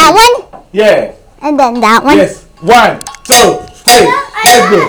that one? Yeah. And then that one? Yes. 1, 2, 3. Let's go.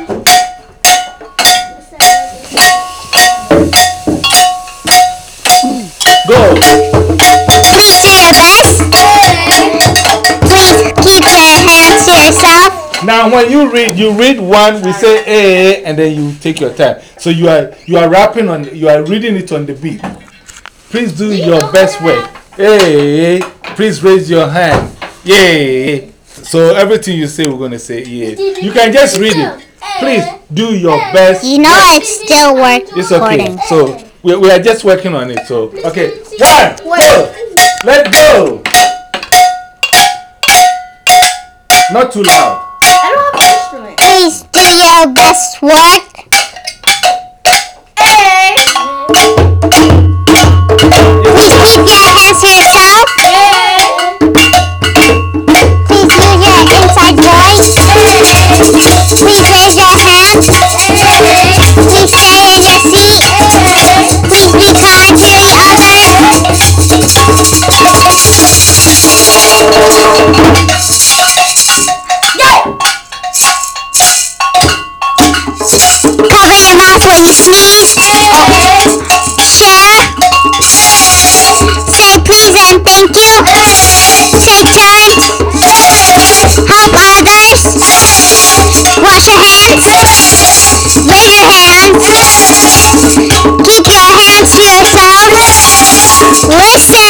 Go. Please do your best. Please keep your hands to yourself. Now, when you read one, we say A, and then you take your time. So you are rapping on, you are reading it on the beat. Please do your best way. A, please raise your hand. Yeah. So everything you say, we're going to say yeah. You can just read it. Please do your best. You know it's still working. It's okay. So we are just working on it. So okay, 1, 2, let's go. Not too loud. I don't have an instrument. Please do your best work. Please keep your hands to yourself. Please use your inside voice. Please raise your hand. Please stay in your seat. Please be kind to each other. Cover your mouth when you sneeze. Share. Say please and thank you. Take turns. Help others. Wash your hands. Raise your hands. Keep your hands to yourself. Listen.